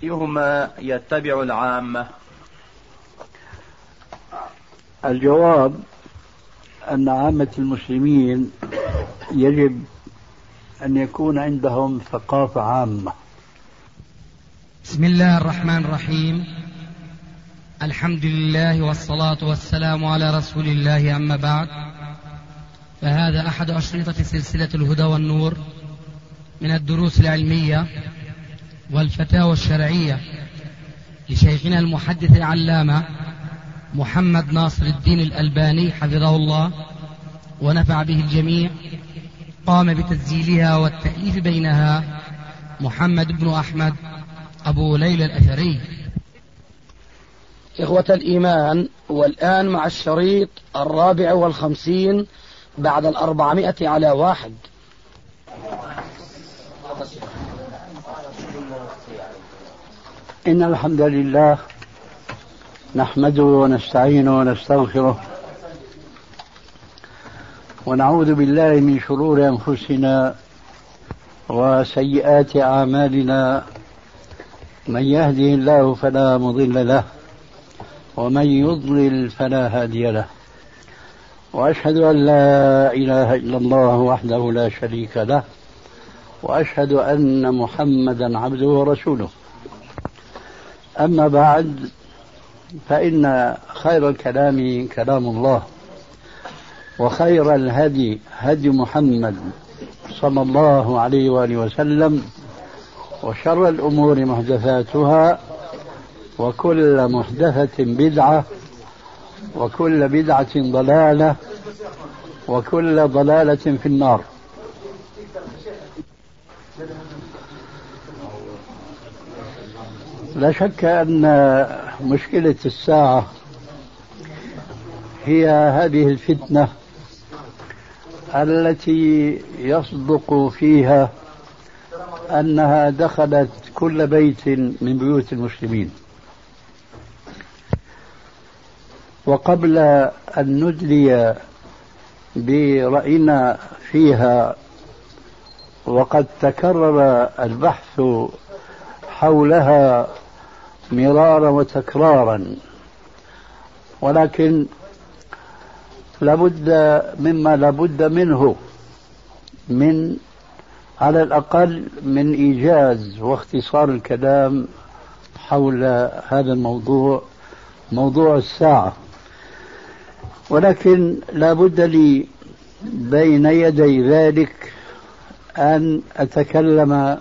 أيهما يتبع العامة؟ الجواب أن عامة المسلمين يجب أن يكون عندهم ثقافة عامة. بسم الله الرحمن الرحيم. الحمد لله والصلاة والسلام على رسول الله، أما بعد، فهذا أحد أشرطة سلسلة الهدى والنور من الدروس العلمية والفتاوى الشرعية لشيخنا المحدث العلامة محمد ناصر الدين الألباني حفظه الله ونفع به الجميع. قام بتسجيلها والتأليف بينها محمد بن أحمد أبو ليلى الأثري. إخوة الإيمان، والآن مع الشريط 54 بعد 400 على 1. إن الحمد لله نحمده ونستعينه ونستغفره ونعوذ بالله من شرور أنفسنا وسيئات أعمالنا. من يهده الله فلا مضل له ومن يضلل فلا هادي له، وأشهد أن لا إله إلا الله وحده لا شريك له، وأشهد أن محمدا عبده ورسوله. أما بعد، فإن خير الكلام كلام الله، وخير الهدي هدي محمد صلى الله عليه وآله وسلم، وشر الأمور محدثاتها، وكل محدثة بدعة، وكل بدعة ضلالة، وكل ضلالة في النار. لا شك أن مشكلة الساعة هي هذه الفتنة التي يصدق فيها أنها دخلت كل بيت من بيوت المسلمين. وقبل أن ندلي برأينا فيها، وقد تكرر البحث حولها مرارا وتكرارا، ولكن لابد مما لابد منه من على الأقل من إيجاز واختصار الكلام حول هذا الموضوع، موضوع الساعة. ولكن لابد لي بين يدي ذلك أن أتكلم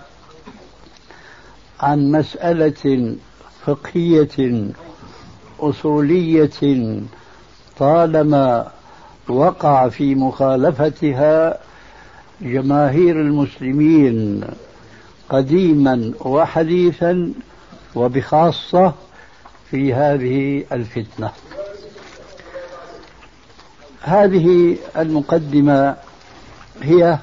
عن مسألة فقهية أصولية طالما وقع في مخالفتها جماهير المسلمين قديما وحديثا، وبخاصة في هذه الفتنة. هذه المقدمة هي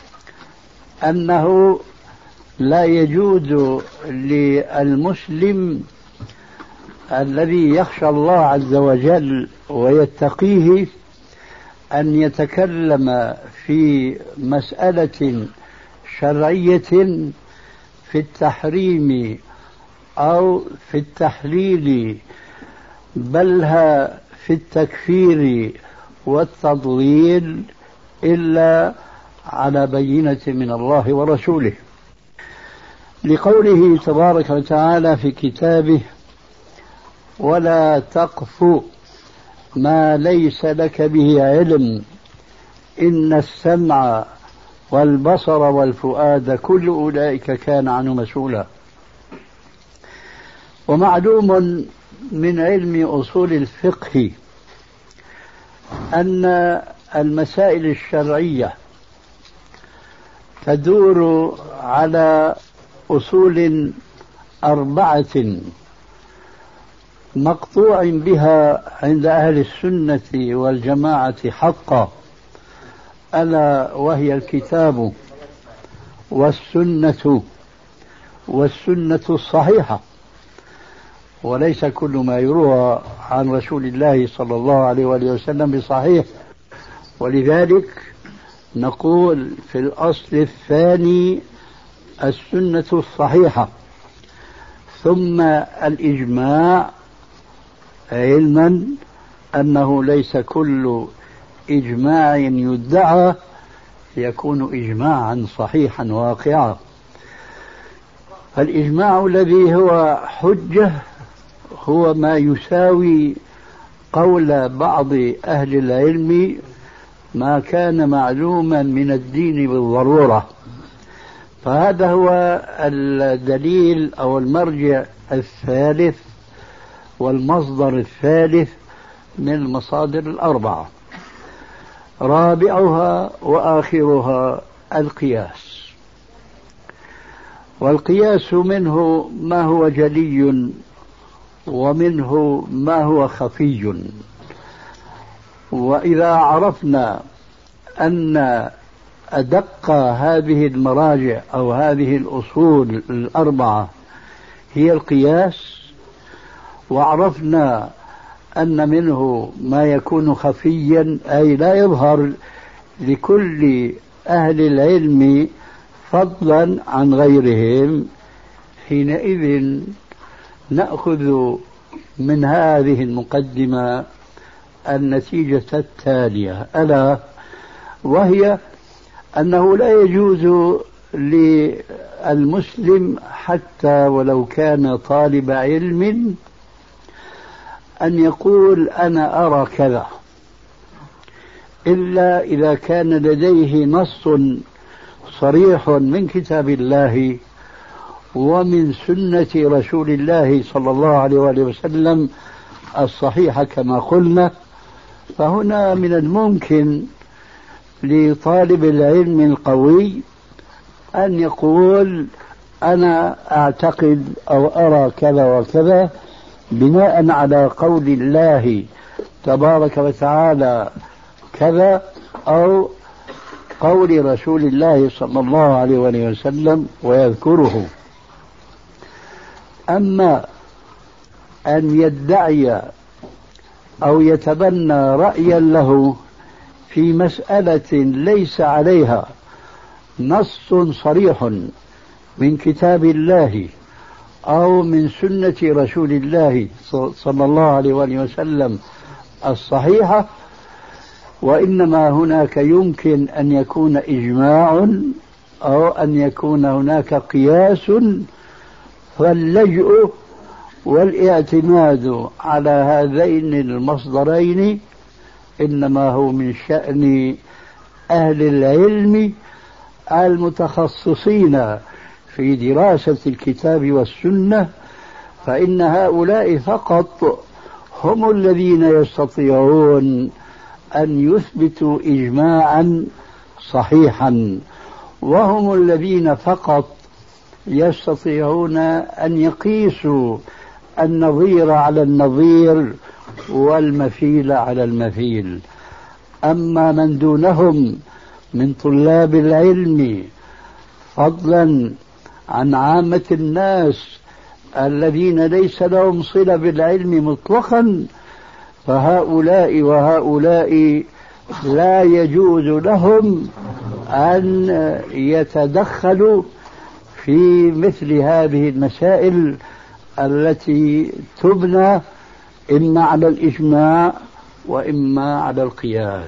أنه لا يجوز للمسلم الذي يخشى الله عز وجل ويتقيه أن يتكلم في مسألة شرعية في التحريم أو في التحليل، بلها في التكفير والتضليل، إلا على بينة من الله ورسوله، لقوله تبارك وتعالى في كتابه: ولا تقف ما ليس لك به علم إن السمع والبصر والفؤاد كل أولئك كان عنه مسؤولا. ومعلوم من علم أصول الفقه أن المسائل الشرعية تدور على أصول 4 مقطوع بها عند أهل السنة والجماعة حقا، ألا وهي الكتاب والسنة الصحيحة، وليس كل ما يروى عن رسول الله صلى الله عليه وآله وسلم بصحيح. ولذلك نقول في الأصل الثاني السنة الصحيحة، ثم الإجماع، علما أنه ليس كل إجماع يدعى يكون إجماعا صحيحا واقعا. الإجماع الذي هو حجة هو ما يساوي قول بعض أهل العلم ما كان معلوما من الدين بالضرورة، فهذا هو الدليل أو المرجع الثالث والمصدر الثالث من المصادر الأربعة. رابعها وآخرها القياس، والقياس منه ما هو جلي ومنه ما هو خفي. وإذا عرفنا أن أدق هذه المراجع أو هذه الأصول الأربعة هي القياس، وعرفنا أن منه ما يكون خفيا أي لا يظهر لكل أهل العلم فضلا عن غيرهم، حينئذ نأخذ من هذه المقدمة النتيجة التالية، ألا وهي أنه لا يجوز للمسلم حتى ولو كان طالب علم أن يقول أنا أرى كذا، إلا إذا كان لديه نص صريح من كتاب الله ومن سنة رسول الله صلى الله عليه وسلم الصحيحة كما قلنا. فهنا من الممكن لطالب العلم القوي أن يقول أنا أعتقد أو أرى كذا وكذا بناء على قول الله تبارك وتعالى كذا أو قول رسول الله صلى الله عليه وسلم ويذكره. أما أن يدعي أو يتبنى رأيا له في مسألة ليس عليها نص صريح من كتاب الله أو من سنة رسول الله صلى الله عليه وسلم الصحيحة، وإنما هناك يمكن أن يكون إجماع أو أن يكون هناك قياس، فاللجؤ والاعتماد على هذين المصدرين إنما هو من شأن أهل العلم المتخصصين في دراسة الكتاب والسنة، فإن هؤلاء فقط هم الذين يستطيعون أن يثبتوا إجماعا صحيحا، وهم الذين فقط يستطيعون أن يقيسوا النظير على النظير والمثيل على المثيل. أما من دونهم من طلاب العلم فضلا عن عامة الناس الذين ليس لهم صلة بالعلم مطلقا، فهؤلاء وهؤلاء لا يجوز لهم أن يتدخلوا في مثل هذه المسائل التي تبنى إما على الإجماع وإما على القياس.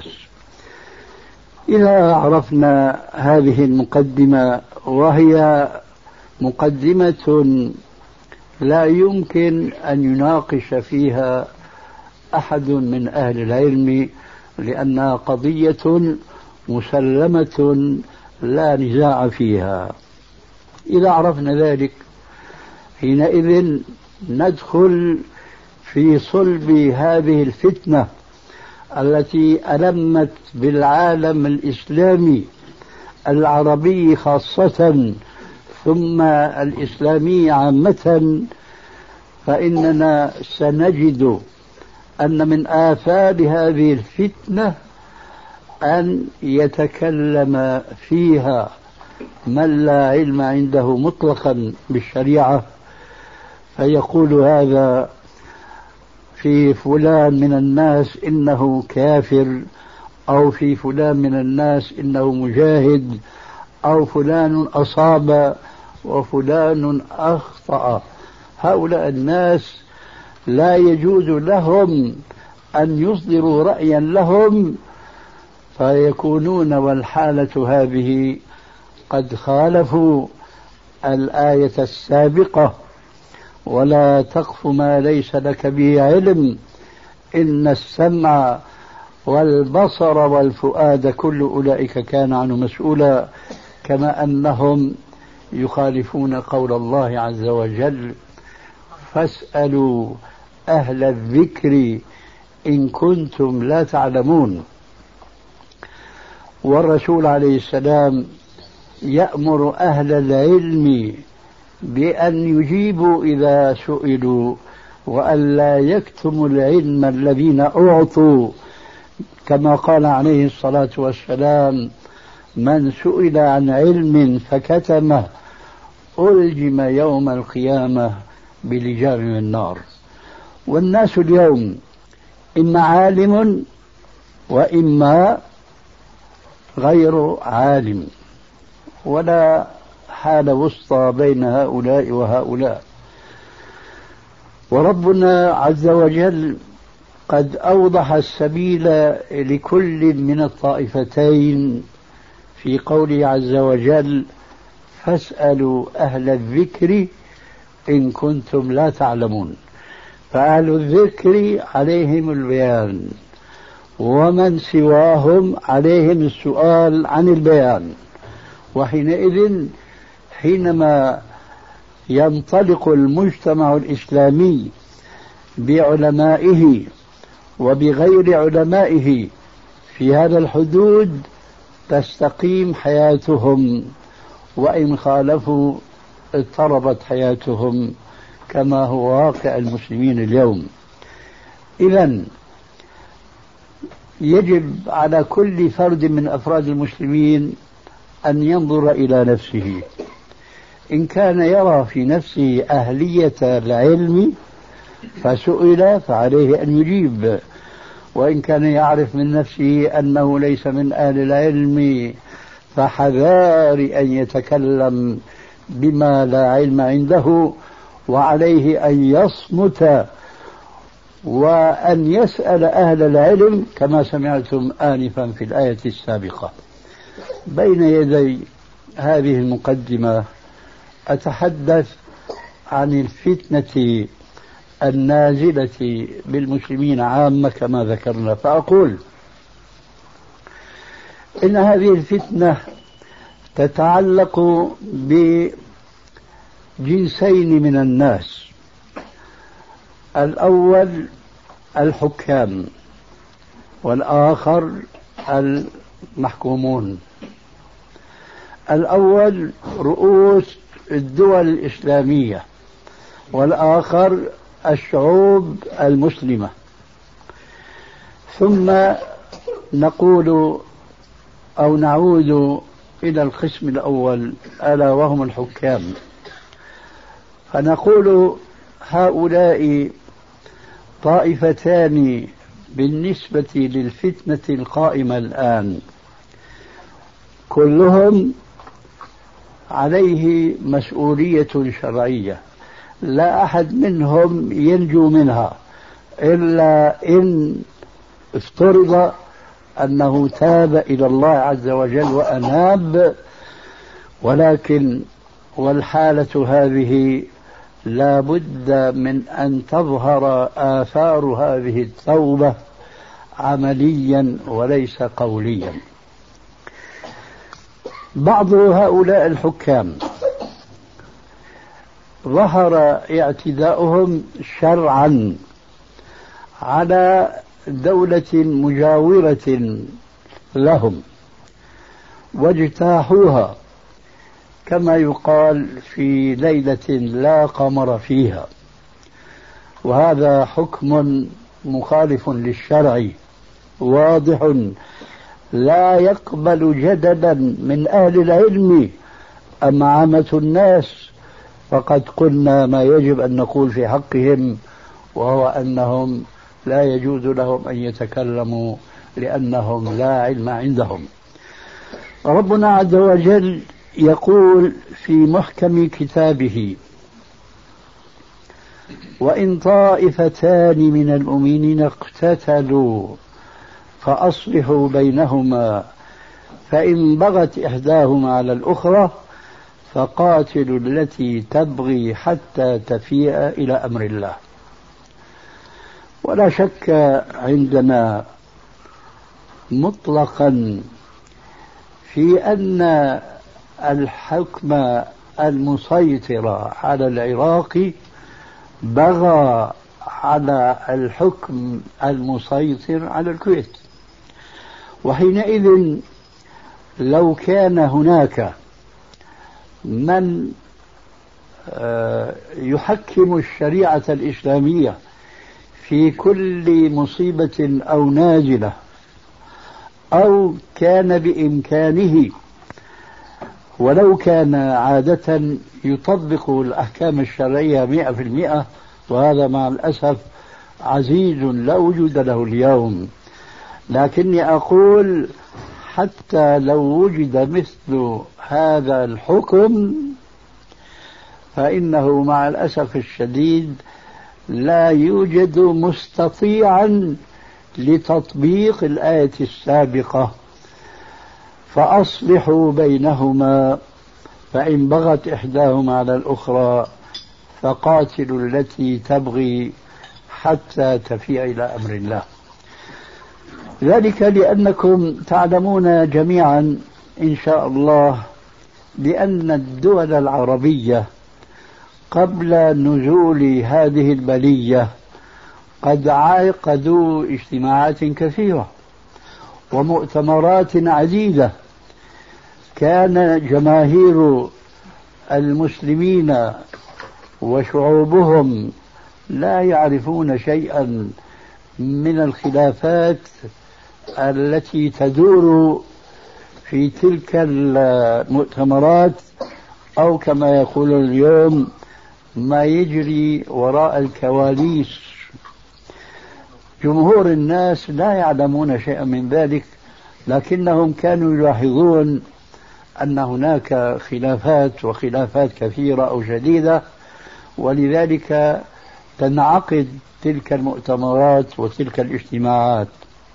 إذا عرفنا هذه المقدمة، وهي مقدمة لا يمكن أن يناقش فيها أحد من أهل العلم لأنها قضية مسلمة لا نزاع فيها، إذا عرفنا ذلك حينئذ ندخل في صلب هذه الفتنة التي ألمت بالعالم الإسلامي العربي خاصة ثم الإسلامي عامة. فإننا سنجد أن من آثار هذه الفتنة أن يتكلم فيها من لا علم عنده مطلقا بالشريعة، فيقول هذا في فلان من الناس إنه كافر، أو في فلان من الناس إنه مجاهد، أو فلان أصاب وفلان أخطأ، هؤلاء الناس لا يجوز لهم أن يصدروا رأيا لهم فيكونون والحالة هذه قد خالفوا الآية السابقة: ولا تقف ما ليس لك به علم إن السمع والبصر والفؤاد كل أولئك كان عنه مسؤولا. كما أنهم يخالفون قول الله عز وجل: فاسألوا أهل الذكر إن كنتم لا تعلمون. والرسول عليه السلام يأمر أهل العلم بأن يجيبوا إذا سئلوا وأن لا يكتموا العلم الذين أعطوا، كما قال عليه الصلاة والسلام: من سئل عن علم فكتمه ألجم يوم القيامة بلجام من النار. والناس اليوم إما عالم وإما غير عالم، ولا حال وسطى بين هؤلاء وهؤلاء. وربنا عز وجل قد أوضح السبيل لكل من الطائفتين في قوله عز وجل: فاسألوا أهل الذكر إن كنتم لا تعلمون. فأهل الذكر عليهم البيان، ومن سواهم عليهم السؤال عن البيان. وحينئذ حينما ينطلق المجتمع الإسلامي بعلمائه وبغير علمائه في هذا الحدود تستقيم حياتهم، وإن خالفوا اضطربت حياتهم كما هو واقع المسلمين اليوم. إذن يجب على كل فرد من أفراد المسلمين أن ينظر إلى نفسه. إن كان يرى في نفسه أهلية العلم فسئل فعليه أن يجيب، وإن كان يعرف من نفسه أنه ليس من أهل العلم فحذار أن يتكلم بما لا علم عنده، وعليه أن يصمت وأن يسأل أهل العلم كما سمعتم آنفا في الآية السابقة. بين يدي هذه المقدمة أتحدث عن الفتنة النازلة بالمسلمين عامة كما ذكرنا، فأقول إن هذه الفتنة تتعلق بجنسين من الناس. الأول الحكام، والآخر المحكومون. الأول رؤوس الدول الإسلامية، والآخر الشعوب المسلمة. ثم نقول أو نعود إلى القسم الأول ألا وهم الحكام، فنقول هؤلاء طائفتان بالنسبة للفتنة القائمة الآن، كلهم عليه مسؤولية شرعية، لا أحد منهم ينجو منها إلا إن افترض أنه تاب إلى الله عز وجل وأناب. ولكن والحالة هذه لا بد من أن تظهر آثار هذه التوبة عمليا وليس قوليا. بعض هؤلاء الحكام ظهر اعتداؤهم شرعا على دولة مجاورة لهم واجتاحوها كما يقال في ليلة لا قمر فيها، وهذا حكم مخالف للشرع واضح لا يقبل جدلا من أهل العلم. أما عامة الناس فقد قلنا ما يجب أن نقول في حقهم، وهو أنهم لا يجوز لهم أن يتكلموا لأنهم لا علم عندهم. ربنا عز وجل يقول في محكم كتابه: وإن طائفتان من المؤمنين اقتتلوا فأصلحوا بينهما فإن بغت إحداهما على الأخرى فقاتلوا التي تبغي حتى تفيء إلى أمر الله. ولا شك عندنا مطلقا في أن الحكم المسيطر على العراق بغى على الحكم المسيطر على الكويت، وحينئذ لو كان هناك من يحكم الشريعة الإسلامية في كل مصيبة أو نازلة، أو كان بإمكانه ولو كان عادة يطبق الأحكام الشرعية 100%، وهذا مع الأسف عزيز لا وجود له اليوم، لكني أقول حتى لو وجد مثل هذا الحكم فإنه مع الأسف الشديد لا يوجد مستطيعا لتطبيق الآية السابقة فأصلحوا بينهما فإن بغت إحداهما على الأخرى فقاتلوا التي تبغي حتى تفيء إلى أمر الله. ذلك لأنكم تعلمون جميعا إن شاء الله بأن الدول العربية قبل نزول هذه البلية قد عقدوا اجتماعات كثيرة ومؤتمرات عديدة، كان جماهير المسلمين وشعوبهم لا يعرفون شيئا من الخلافات التي تدور في تلك المؤتمرات، أو كما يقول اليوم ما يجري وراء الكواليس. جمهور الناس لا يعلمون شيئا من ذلك، لكنهم كانوا يلاحظون أن هناك خلافات وخلافات كثيرة أو شديدة، ولذلك تنعقد تلك المؤتمرات وتلك الاجتماعات.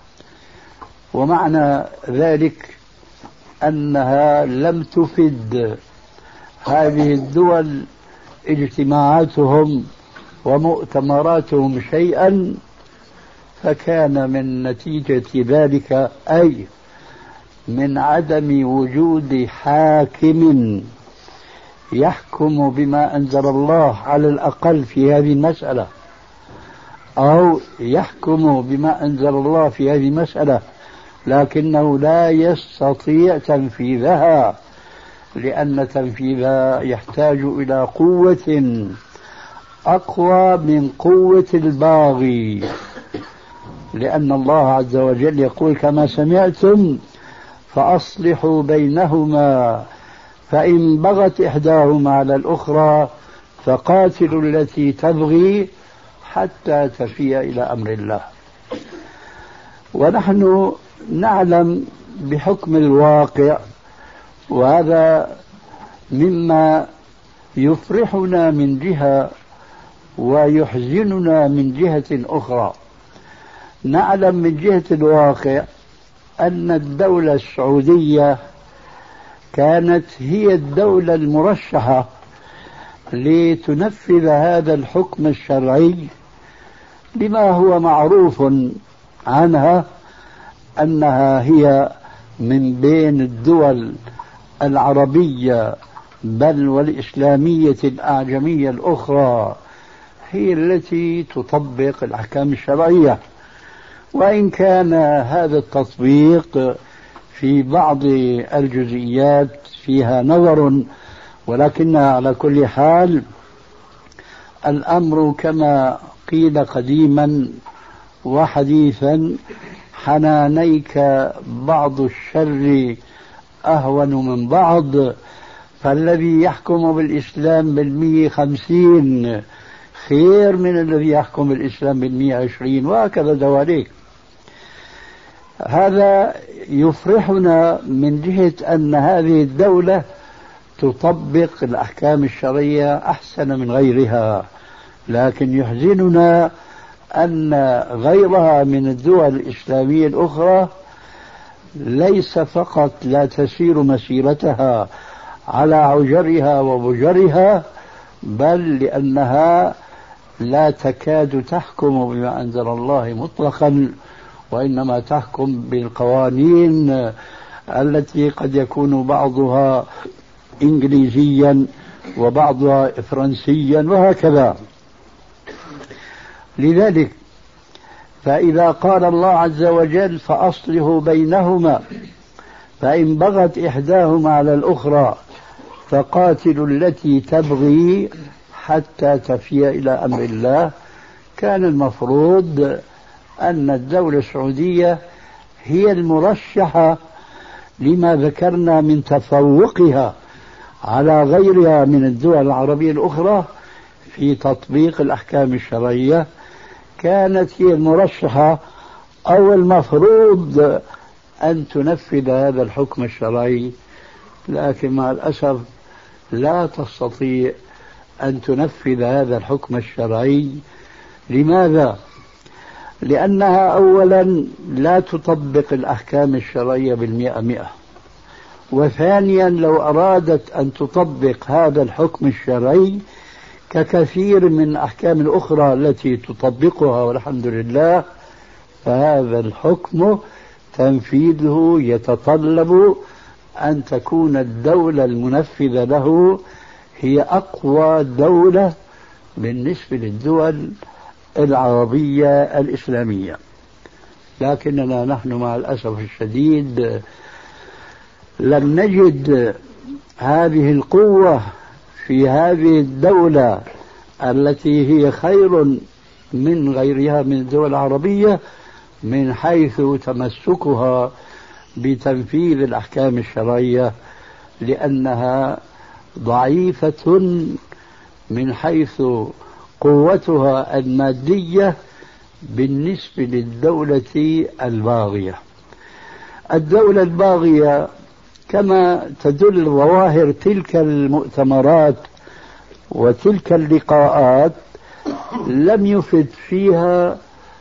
ومعنى ذلك أنها لم تفد هذه الدول اجتماعاتهم ومؤتمراتهم شيئا، فكان من نتيجة ذلك أي من عدم وجود حاكم يحكم بما أنزل الله على الأقل في هذه المسألة، أو يحكم بما أنزل الله في هذه المسألة لكنه لا يستطيع تنفيذها، لأن تنفيذها يحتاج إلى قوة أقوى من قوة الباغي، لأن الله عز وجل يقول كما سمعتم فأصلحوا بينهما فإن بغت إحداهما على الأخرى فقاتلوا التي تبغي حتى تفيء إلى أمر الله. ونحن نعلم بحكم الواقع، وهذا مما يفرحنا من جهة ويحزننا من جهة أخرى. نعلم من جهة الواقع أن الدولة السعودية كانت هي الدولة المرشحة لتنفذ هذا الحكم الشرعي، لما هو معروف عنها أنها هي من بين الدول العربية بل والإسلامية الأعجمية الأخرى هي التي تطبق الأحكام الشرعية. وإن كان هذا التطبيق في بعض الجزئيات فيها نظر، ولكنها على كل حال الأمر كما قيل قديما وحديثا حنانيك بعض الشر أهون من بعض، فالذي يحكم بالإسلام 150 خير من الذي يحكم بالإسلام 120، وهكذا دواليك. هذا يفرحنا من جهة أن هذه الدولة تطبق الأحكام الشرعية أحسن من غيرها، لكن يحزننا أن غيرها من الدول الإسلامية الأخرى ليس فقط لا تسير مسيرتها على عجرها وبجرها، بل لأنها لا تكاد تحكم بما أنزل الله مطلقا، وإنما تحكم بالقوانين التي قد يكون بعضها إنجليزيا وبعضها فرنسيا وهكذا. لذلك فإذا قال الله عز وجل فأصلحوا بينهما فإن بغت إحداهما على الأخرى فقاتلوا التي تبغي حتى تفيء إلى أمر الله، كان المفروض أن الدولة السعودية هي المرشحة لما ذكرنا من تفوقها على غيرها من الدول العربية الأخرى في تطبيق الأحكام الشرعية، كانت هي المرشحة أو المفروض أن تنفذ هذا الحكم الشرعي، لكن مع الأسف لا تستطيع أن تنفذ هذا الحكم الشرعي. لماذا؟ لأنها أولا لا تطبق الأحكام الشرعية 100%، وثانيا لو أرادت أن تطبق هذا الحكم الشرعي ككثير من الأحكام الأخرى التي تطبقها والحمد لله، فهذا الحكم تنفيذه يتطلب أن تكون الدولة المنفذة له هي أقوى دولة بالنسبة للدول العربية الإسلامية. لكننا نحن مع الأسف الشديد لم نجد هذه القوة في هذه الدولة التي هي خير من غيرها من الدول العربية من حيث تمسكها بتنفيذ الأحكام الشرعية، لأنها ضعيفة من حيث قوتها المادية بالنسبة للدولة الباغية. الدولة الباغية كما تدل ظواهر تلك المؤتمرات وتلك اللقاءات لم يفد فيها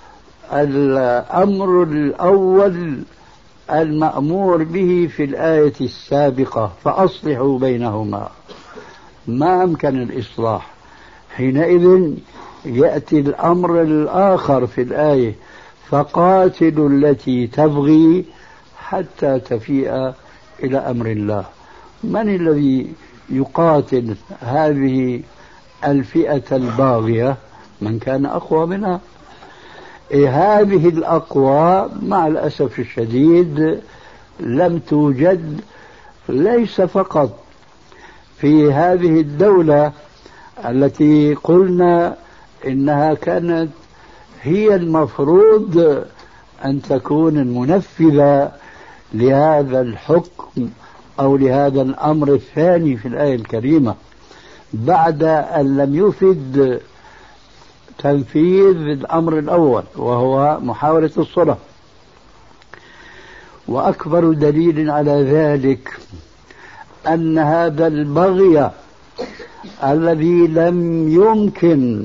الأمر الأول المأمور به في الآية السابقة فأصلحوا بينهما، ما أمكن الإصلاح. حينئذ يأتي الأمر الآخر في الآية فقاتلوا التي تبغي حتى تفيء إلى أمر الله. من الذي يقاتل هذه الفئة الباغية؟ من كان أقوى منها. هذه الأقوى مع الأسف الشديد لم توجد، ليس فقط في هذه الدولة التي قلنا إنها كانت هي المفروض أن تكون المنفذة لهذا الحكم أو لهذا الأمر الثاني في الآية الكريمة، بعد أن لم يفد تنفيذ الأمر الأول وهو محاولة الصلح. وأكبر دليل على ذلك أن هذا البغي الذي لم يمكن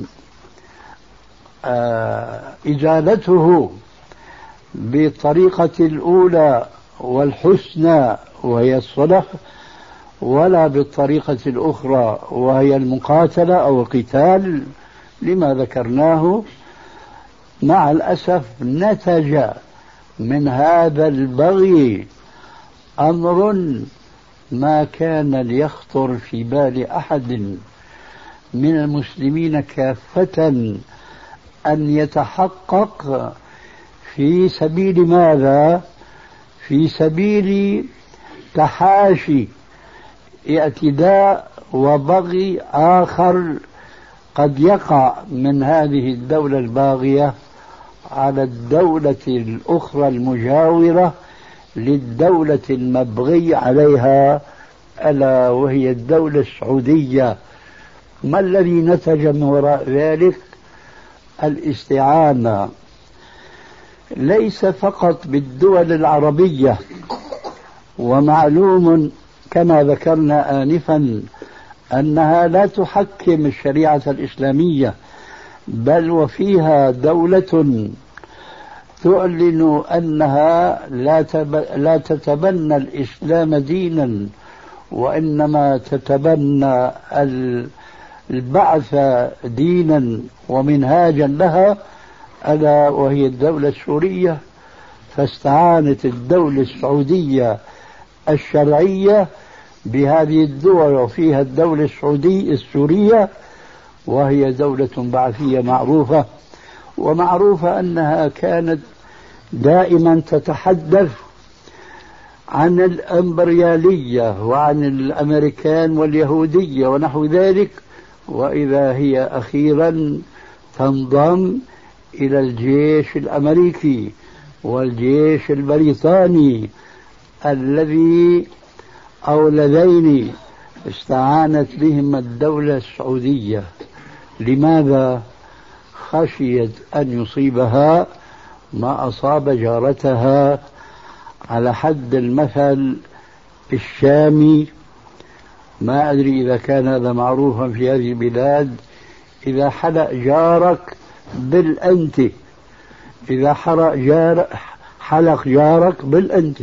إزالته بالطريقة الأولى والحسنى وهي الصلح، ولا بالطريقة الأخرى وهي المقاتلة أو القتال لما ذكرناه، مع الأسف نتج من هذا البغي أمر ما كان ليخطر في بال أحد من المسلمين كافة أن يتحقق. في سبيل ماذا؟ في سبيل تحاشي اعتداء وبغي آخر قد يقع من هذه الدولة الباغية على الدولة الأخرى المجاورة للدولة المبغي عليها، ألا وهي الدولة السعودية. ما الذي نتج من وراء ذلك؟ الاستعانة ليس فقط بالدول العربية، ومعلوم كما ذكرنا آنفا أنها لا تحكم الشريعة الإسلامية، بل وفيها دولة تعلن أنها لا تتبنى الإسلام دينا، وإنما تتبنى البعث دينا ومنهاجا لها، ألا وهي الدولة السورية. فاستعانت الدولة السعودية الشرعية بهذه الدول، وفيها الدولة السورية، وهي دولة بعثية معروفة، ومعروفة أنها كانت دائما تتحدث عن الإمبريالية وعن الأمريكان واليهودية ونحو ذلك، وإذا هي أخيرا تنضم إلى الجيش الأمريكي والجيش البريطاني الذي أو اللذين استعانت بهم الدولة السعودية. لماذا؟ خشيت أن يصيبها ما أصاب جارتها، على حد المثل الشامي. ما أدري إذا كان هذا معروفا في هذه البلاد، إذا حلق جارك بالأنت، إذا حلق جارك بالأنت.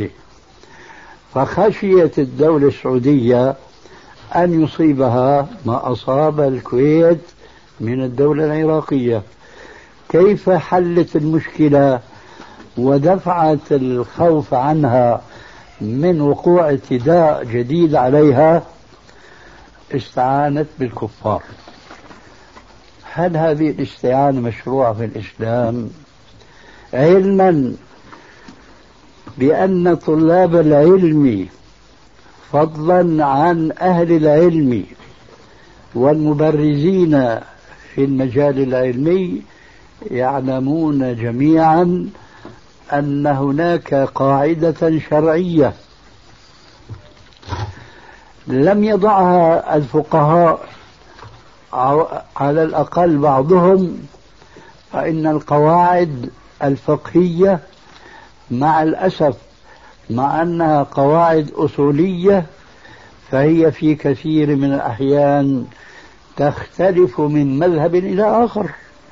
فخشيت الدولة السعودية أن يصيبها ما أصاب الكويت من الدولة العراقية. كيف حلت المشكلة ودفعت الخوف عنها من وقوع اعتداء جديد عليها؟ استعانت بالكفار. هل هذه الاستعانة مشروعة في الإسلام؟ علما بأن طلاب العلم فضلا عن أهل العلم والمبرزين في المجال العلمي يعلمون جميعا أن هناك قاعدة شرعية لم يضعها الفقهاء على الأقل بعضهم. فإن القواعد الفقهية مع الأسف مع أنها قواعد أصولية فهي في كثير من الأحيان تختلف من مذهب إلى آخر.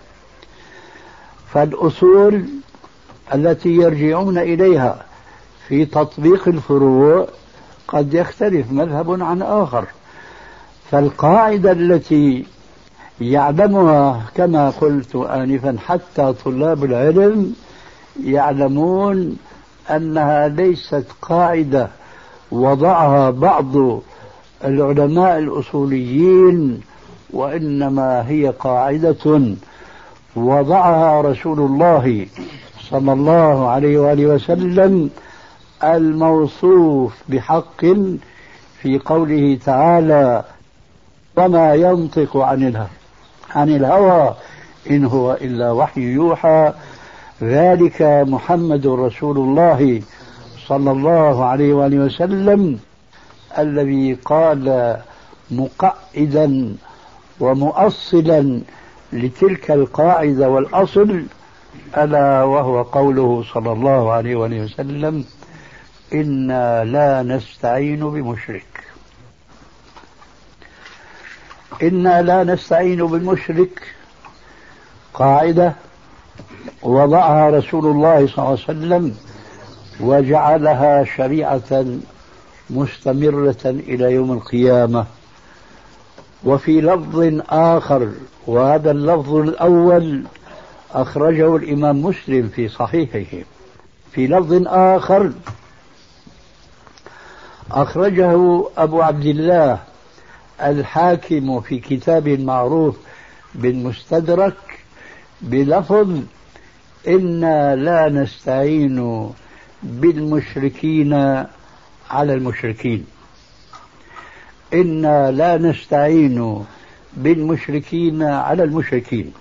فالأصول التي يرجعون إليها في تطبيق الفروع قد يختلف مذهب عن آخر. فالقاعدة التي يعلمها كما قلت آنفا حتى طلاب العلم يعلمون أنها ليست قاعدة وضعها بعض العلماء الأصوليين، وإنما هي قاعدة وضعها رسول الله صلى الله عليه وآله وسلم الموصوف بحق في قوله تعالى: وما ينطق عن الهوى إن هو إلا وحي يوحى، ذلك محمد رسول الله صلى الله عليه وآله وسلم الذي قال مقعدا ومؤصلا لتلك القاعدة والأصل، ألا وهو قوله صلى الله عليه وآله وسلم: إنا لا نستعين بمشرك. إنا لا نستعين بالمشرك قاعدة وضعها رسول الله صلى الله عليه وسلم وجعلها شريعة مستمرة إلى يوم القيامة. وفي لفظ آخر، وهذا اللفظ الأول أخرجه الإمام مسلم في صحيحه، في لفظ آخر أخرجه أبو عبد الله الحاكم في كتاب معروف بالمستدرك بلفظ: إنا لا نستعين بالمشركين على المشركين. إنا لا نستعين بالمشركين على المشركين.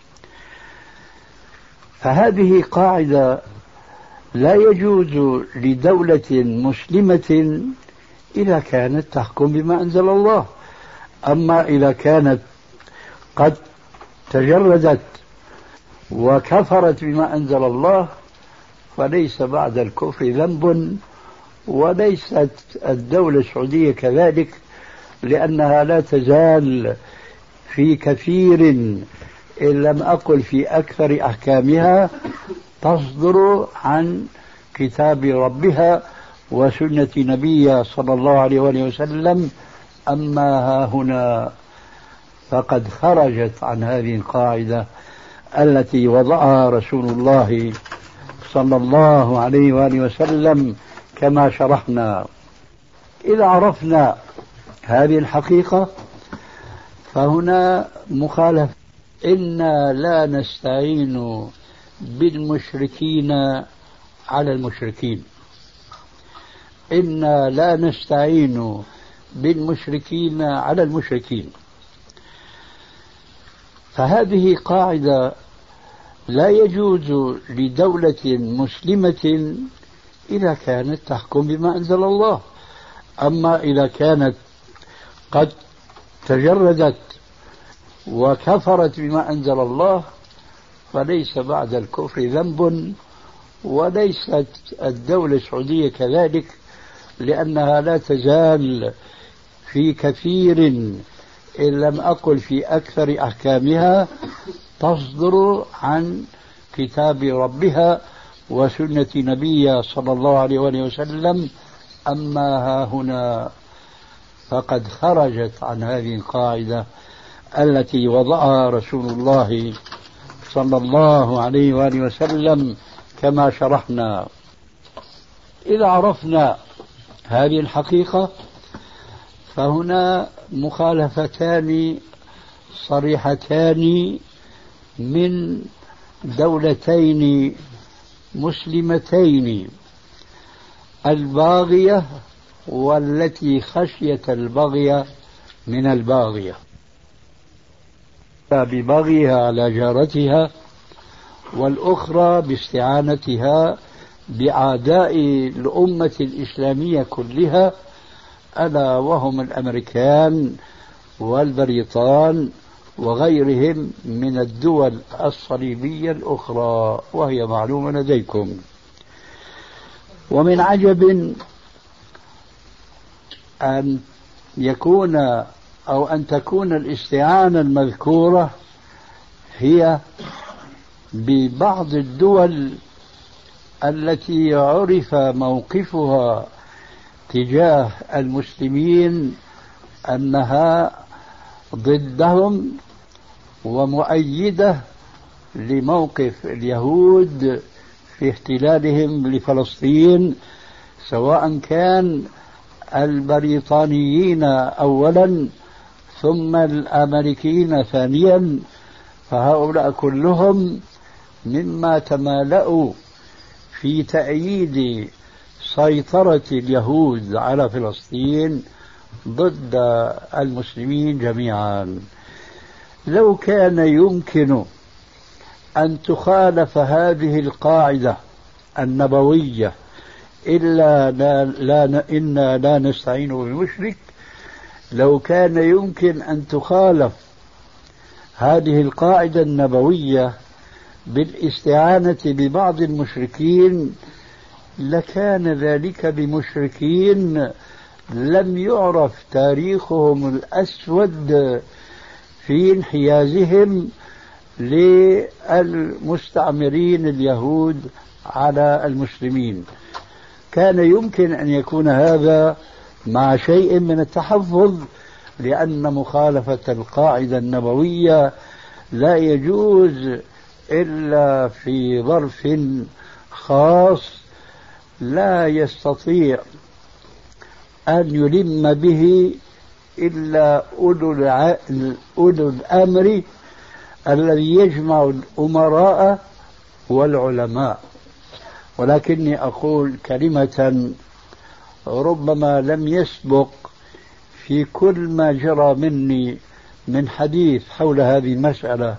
فهذه قاعدة لا يجوز لدولة مسلمة إذا كانت تحكم بما أنزل الله. أما إذا كانت قد تجردت وكفرت بما أنزل الله فليس بعد الكفر ذنب، وليست الدولة السعودية كذلك، لأنها لا تزال في كثير إن لم أقل في أكثر أحكامها تصدر عن كتاب ربها وسنة نبيها صلى الله عليه وسلم. أما ها هنا فقد خرجت عن هذه القاعدة التي وضعها رسول الله صلى الله عليه وآله وسلم كما شرحنا. إذا عرفنا هذه الحقيقة فهنا مخالفة. إنا لا نستعين بالمشركين على المشركين، إنا لا نستعين بالمشركين على المشركين. فهذه قاعدة لا يجوز لدولة مسلمة إذا كانت تحكم بما أنزل الله. أما إذا كانت قد تجردت وكفرت بما أنزل الله فليس بعد الكفر ذنب، وليست الدولة السعودية كذلك، لأنها لا تزال في كثير إن لم أقل في أكثر أحكامها تصدر عن كتاب ربها وسنة نبيها صلى الله عليه وسلم. أما ها هنا فقد خرجت عن هذه القاعدة التي وضعها رسول الله صلى الله عليه وآله وسلم كما شرحنا. إذا عرفنا هذه الحقيقة فهنا مخالفتان صريحتان من دولتين مسلمتين، الباغية والتي خشيت البغي من الباغية، ببغيها على جارتها، والأخرى باستعانتها بأعداء الأمة الإسلامية كلها، ألا وهم الأمريكان والبريطان وغيرهم من الدول الصليبية الأخرى، وهي معلومة لديكم. ومن عجب أن يكون أو أن تكون الاستعانة المذكورة هي ببعض الدول التي عرف موقفها تجاه المسلمين أنها ضدهم ومؤيدة لموقف اليهود في احتلالهم لفلسطين، سواء كان البريطانيين أولا ثم الأمريكيين ثانيا، فهؤلاء كلهم مما تمالأوا في تأييد سيطرة اليهود على فلسطين ضد المسلمين جميعا. لو كان يمكن أن تخالف هذه القاعدة النبوية إنا لا نستعين بالمشرك، لو كان يمكن أن تخالف هذه القاعدة النبوية بالاستعانة ببعض المشركين لكان ذلك بمشركين لم يعرف تاريخهم الأسود في انحيازهم للمستعمرين اليهود على المسلمين. كان يمكن أن يكون هذا مع شيء من التحفظ، لأن مخالفة القاعدة النبوية لا يجوز إلا في ظرف خاص لا يستطيع أن يلم به إلا أولو الأمر الذي يجمع الأمراء والعلماء. ولكني أقول كلمة ربما لم يسبق في كل ما جرى مني من حديث حول هذه المسألة.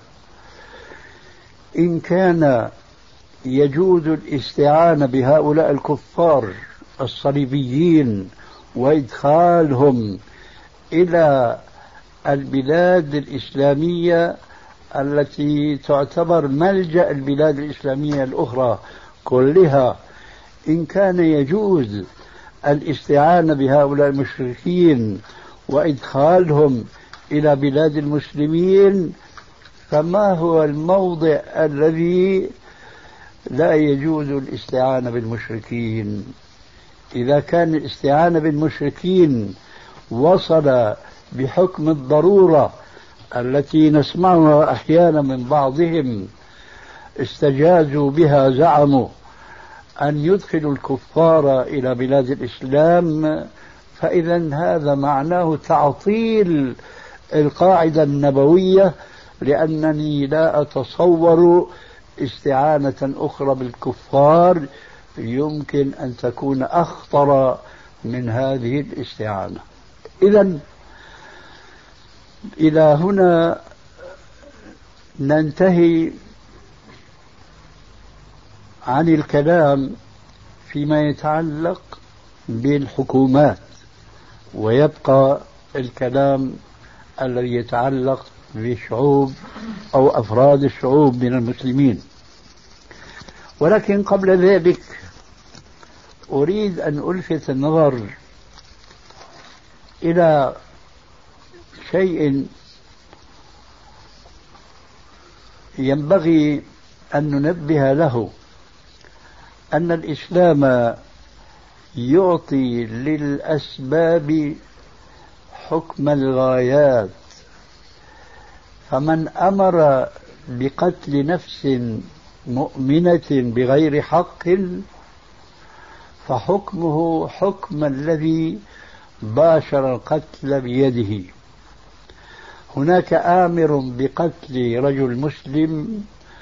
إن كان يجوز الاستعانة بهؤلاء الكفار الصليبيين وإدخالهم إلى البلاد الإسلامية التي تعتبر ملجأ البلاد الإسلامية الأخرى كلها، إن كان يجوز الاستعانة بهؤلاء المشركين وإدخالهم إلى بلاد المسلمين، فما هو الموضع الذي لا يجوز الاستعانة بالمشركين؟ إذا كان الاستعانة بالمشركين وصل بحكم الضرورة التي نسمعها أحيانا من بعضهم استجازوا بها، زعموا أن يدخلوا الكفار إلى بلاد الإسلام، فإذا هذا معناه تعطيل القاعدة النبوية، لأنني لا أتصور استعانة أخرى بالكفار يمكن أن تكون أخطر من هذه الاستعانة. إذن إلى هنا ننتهي عن الكلام فيما يتعلق بالحكومات، ويبقى الكلام الذي يتعلق بشعوب أو أفراد الشعوب من المسلمين. ولكن قبل ذلك أريد أن ألفت النظر إلى شيء ينبغي أن ننبه له، أن الإسلام يعطي للأسباب حكم الغايات، فمن أمر بقتل نفس مؤمنة بغير حق فحكمه حكم الذي باشر القتل بيده. هناك آمر بقتل رجل مسلم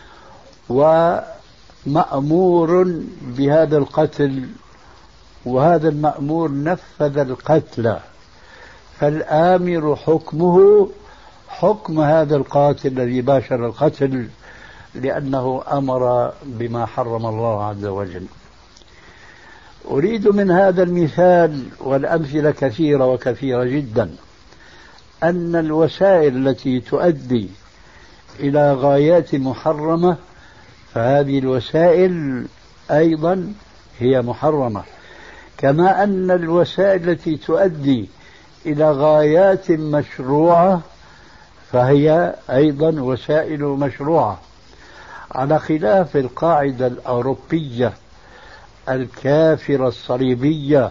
ومأمور بهذا القتل، وهذا المأمور نفذ القتل، فالآمر حكمه حكم هذا القاتل الذي باشر القتل، لأنه أمر بما حرم الله عز وجل. أريد من هذا المثال، والأمثلة كثيرة وكثيرة جدا، أن الوسائل التي تؤدي إلى غايات محرمة فهذه الوسائل أيضا هي محرمة، كما أن الوسائل التي تؤدي إلى غايات مشروعة فهي أيضا وسائل مشروعة، على خلاف القاعدة الأوروبية الكافرة الصليبية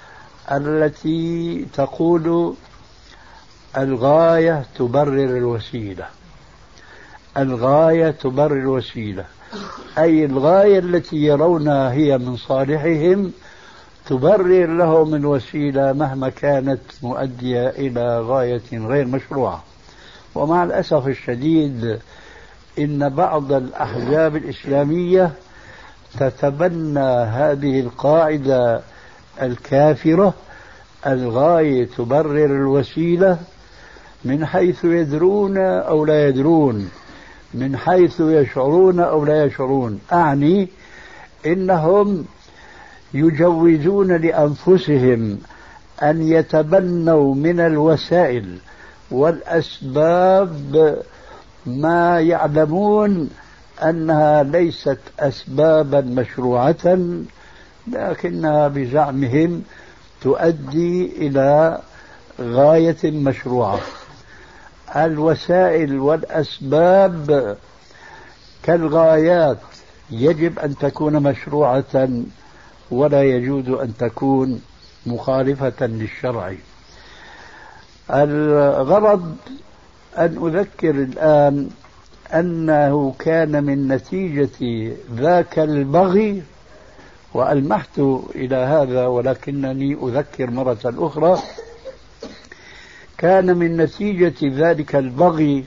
التي تقول الغاية تبرر الوسيلة. الغاية تبرر الوسيلة، أي الغاية التي يرونها هي من صالحهم تبرر لهم الوسيلة مهما كانت مؤدية إلى غاية غير مشروعة. ومع الأسف الشديد إن بعض الأحزاب الإسلامية تتبنى هذه القاعدة الكافرة، الغاية تبرر الوسيلة، من حيث يدرون أو لا يدرون، من حيث يشعرون أو لا يشعرون. أعني إنهم يجوزون لأنفسهم أن يتبنوا من الوسائل والأسباب ما يعلمون أنها ليست أسبابا مشروعة، لكنها بزعمهم تؤدي إلى غاية مشروعة. الوسائل والأسباب كالغايات يجب أن تكون مشروعة ولا يجوز أن تكون مخالفة للشرع. الغرض أن أذكر الآن أنه كان من نتيجة ذاك البغي، وألمحت إلى هذا ولكنني أذكر مرة أخرى، كان من نتيجة ذلك البغي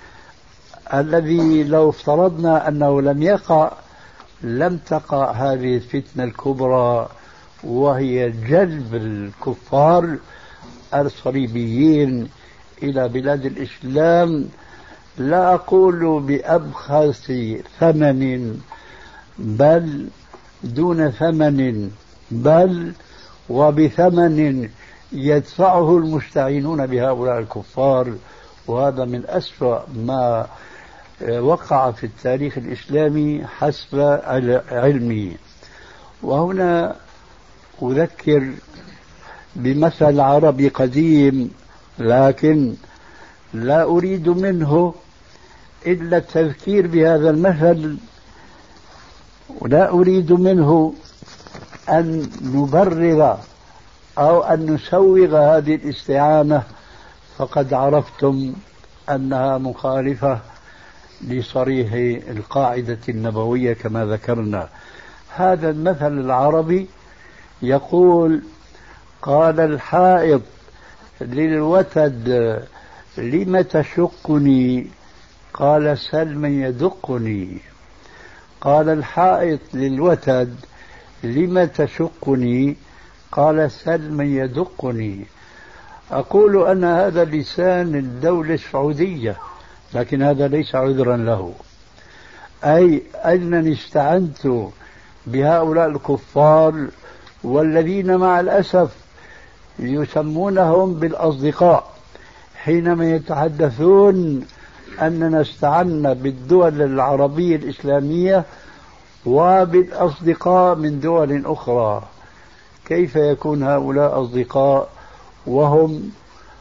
الذي لو افترضنا أنه لم يقع لم تقع هذه الفتنة الكبرى، وهي جلب الكفار الصليبيين إلى بلاد الإسلام، لا أقول بأبخس ثمن بل دون ثمن، بل وبثمن يدفعه المستعينون بهؤلاء الكفار، وهذا من أسوأ ما وقع في التاريخ الإسلامي حسب علمي. وهنا أذكر بمثل عربي قديم، لكن لا أريد منه إلا التذكير بهذا المثل، ولا أريد منه أن نبرر أو أن نسوغ هذه الاستعانة، فقد عرفتم أنها مخالفة لصريح القاعدة النبوية كما ذكرنا. هذا المثل العربي يقول: قال الحائط للوتد لم تشقني؟ قال: سل من يدقني. قال الحائط للوتد: لم تشقني؟ قال: سل من يدقني. أقول أن هذا لسان الدولة السعودية، لكن هذا ليس عذرا له. أي أنني استعنت بهؤلاء الكفار والذين مع الأسف يسمونهم بالأصدقاء حينما يتحدثون أننا استعنا بالدول العربية الإسلامية وبالأصدقاء من دول أخرى. كيف يكون هؤلاء أصدقاء وهم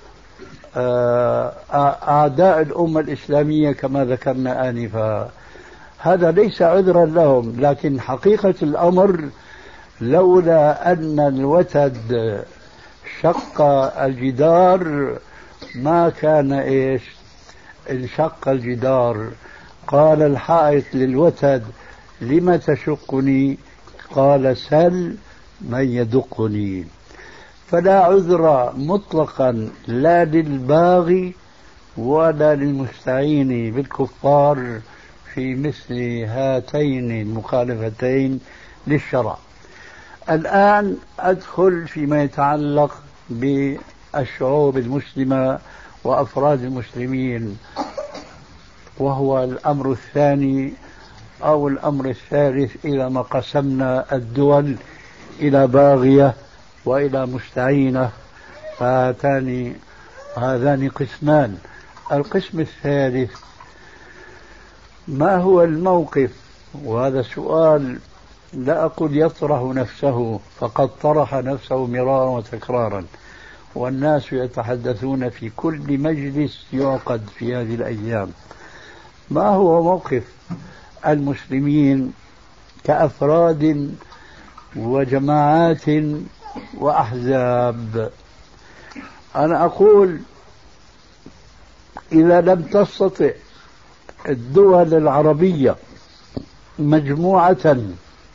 أعداء الأمة الإسلامية كما ذكرنا آنفا؟ هذا ليس عذرا لهم، لكن حقيقة الأمر لولا أن الوتد شق الجدار ما كان انشق الجدار. قال الحائط للوتد: لم تشقني؟ قال: سل من يدقني. فلا عذر مطلقا لا للباغي ولا للمستعين بالكفار في مثل هاتين المخالفتين للشرع. الآن أدخل فيما يتعلق بالشعوب المسلمة وأفراد المسلمين، وهو الأمر الثاني أو الأمر الثالث إذا ما قسمنا الدول إلى باغية وإلى مستعينة، هذان قسمان. القسم الثالث: ما هو الموقف؟ وهذا سؤال لا أقول يطرح نفسه، فقد طرح نفسه مرارا وتكرارا، والناس يتحدثون في كل مجلس يعقد في هذه الأيام. ما هو موقف المسلمين كأفراد وجماعات وأحزاب؟ أنا أقول: إذا لم تستطع الدول العربية مجموعة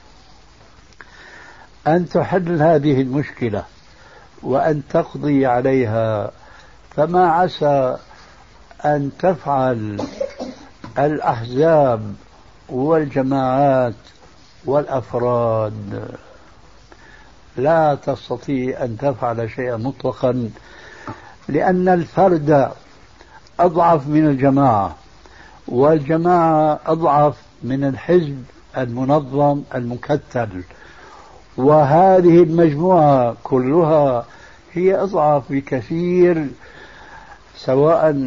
أن تحل هذه المشكلة وأن تقضي عليها، فما عسى أن تفعل الأحزاب والجماعات والأفراد؟ لا تستطيع أن تفعل شيئا مطلقا، لأن الفرد أضعف من الجماعة، والجماعة أضعف من الحزب المنظم المكتل، وهذه المجموعة كلها هي أضعف بكثير، سواء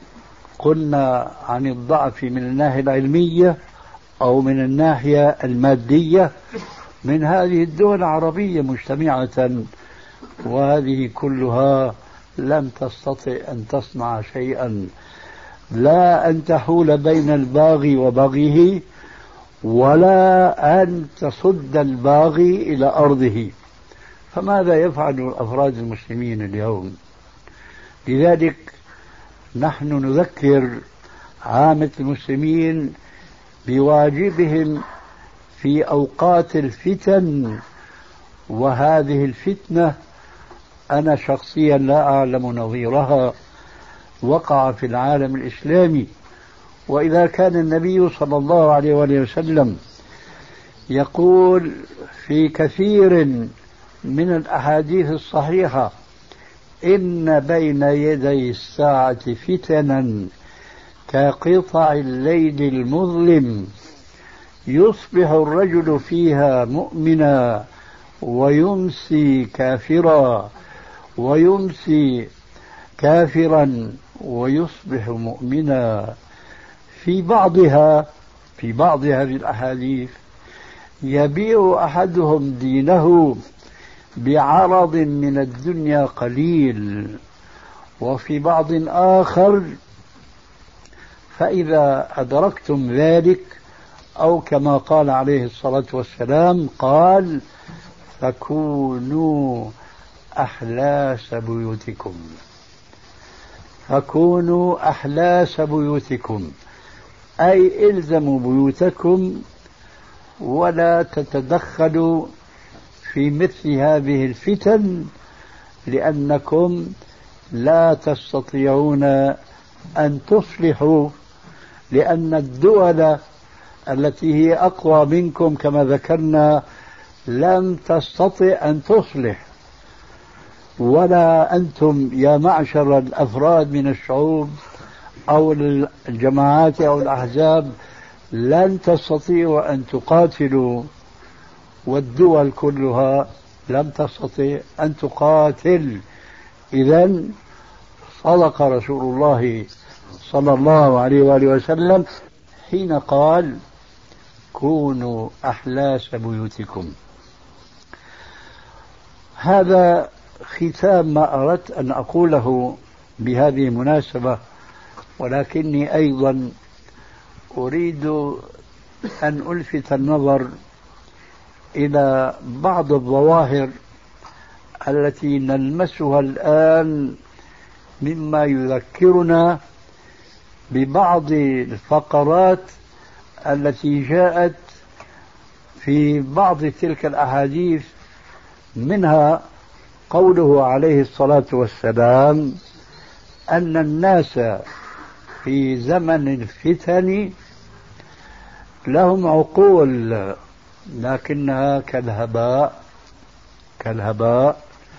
قلنا عن الضعف من الناحية العلمية أو من الناحية المادية من هذه الدول العربية مجتمعة، وهذه كلها لم تستطع أن تصنع شيئا، لا أن تحول بين الباغي وبغيه، ولا أن تصد الباغي إلى أرضه. فماذا يفعل أفراد المسلمين اليوم؟ لذلك نحن نذكر عامة المسلمين بواجبهم في أوقات الفتن، وهذه الفتنة أنا شخصيا لا أعلم نظيرها وقع في العالم الإسلامي. وإذا كان النبي صلى الله عليه وسلم يقول في كثير من الأحاديث الصحيحة: إن بين يدي الساعة فتنا كقطع الليل المظلم يصبح الرجل فيها مؤمنا ويمسي كافرا، ويمسي كافرا ويصبح مؤمنا. في بعض هذه الأحاديث يبيع أحدهم دينه بعرض من الدنيا قليل، وفي بعض آخر فإذا أدركتم ذلك، أو كما قال عليه الصلاة والسلام قال: فكونوا أحلاس بيوتكم. فكونوا أحلاس بيوتكم، أي إلزموا بيوتكم ولا تتدخلوا في مثل هذه الفتن، لأنكم لا تستطيعون أن تصلحوا، لأن الدول التي هي أقوى منكم كما ذكرنا لم تستطع أن تصلح، ولا أنتم يا معشر الأفراد من الشعوب أو الجماعات أو الأحزاب لن تستطيعوا أن تقاتلوا، والدول كلها لم تستطع أن تقاتل. إذن صدق رسول الله صلى الله عليه وآله وسلم حين قال: كونوا أحلاس بيوتكم. هذا ختام ما أردت أن أقوله بهذه المناسبة، ولكني أيضا أريد أن ألفت النظر إلى بعض الظواهر التي نلمسها الآن مما يذكرنا ببعض الفقرات التي جاءت في بعض تلك الأحاديث، منها قوله عليه الصلاة والسلام أن الناس في زمن الفتن لهم عقول لكنها كالهباء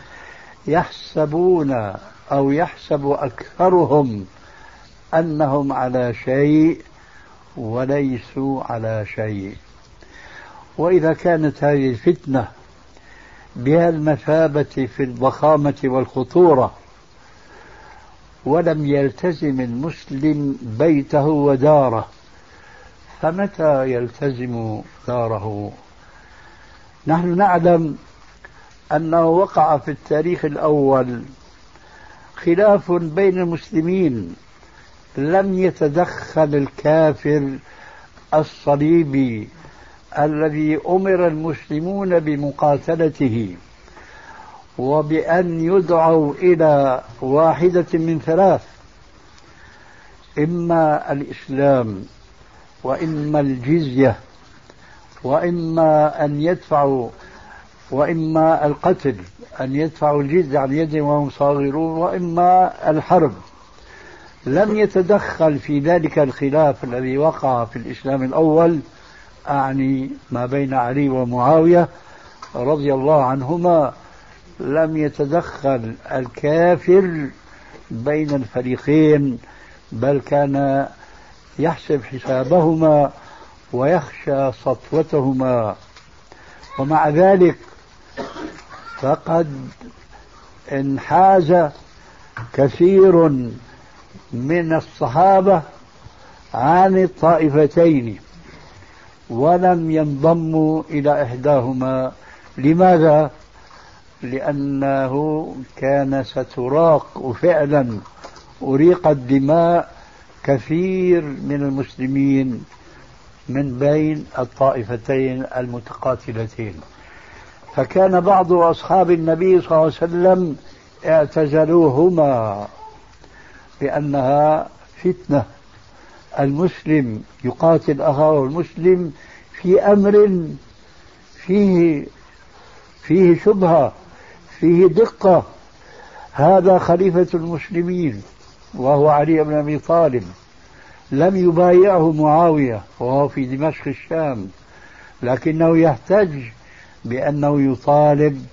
يحسبون أو يحسب أكثرهم أنهم على شيء وليسوا على شيء. وإذا كانت هذه الفتنة بهالمثابة في الضخامة والخطورة ولم يلتزم المسلم بيته وداره، فمتى يلتزم داره؟ نحن نعلم أنه وقع في التاريخ الأول خلاف بين المسلمين، لم يتدخل الكافر الصليبي الذي أمر المسلمون بمقاتلته وبأن يدعوا إلى واحدة من ثلاث: إما الإسلام، وإما الجزية، وإما أن يدفعوا، وإما القتل أن يدفعوا الجزية عن يدهم وهم صاغرون، وإما الحرب. لم يتدخل في ذلك الخلاف الذي وقع في الإسلام الأول، أعني ما بين علي ومعاوية رضي الله عنهما، لم يتدخل الكافر بين الفريقين، بل كان يحسب حسابهما ويخشى سطوتهما. ومع ذلك فقد انحاز كثير من الصحابة عن الطائفتين ولم ينضموا إلى إحداهما. لماذا؟ لأنه كان ستراق، وفعلا أريقت دماء كثير من المسلمين من بين الطائفتين المتقاتلتين. فكان بعض أصحاب النبي صلى الله عليه وسلم اعتزلوهما لأنها فتنة. المسلم يقاتل أخاه المسلم في أمر فيه شبهة، فيه دقة. هذا خليفة المسلمين وهو علي بن أبي طالب، لم يبايعه معاوية وهو في دمشق الشام، لكنه يحتج بأنه يطالب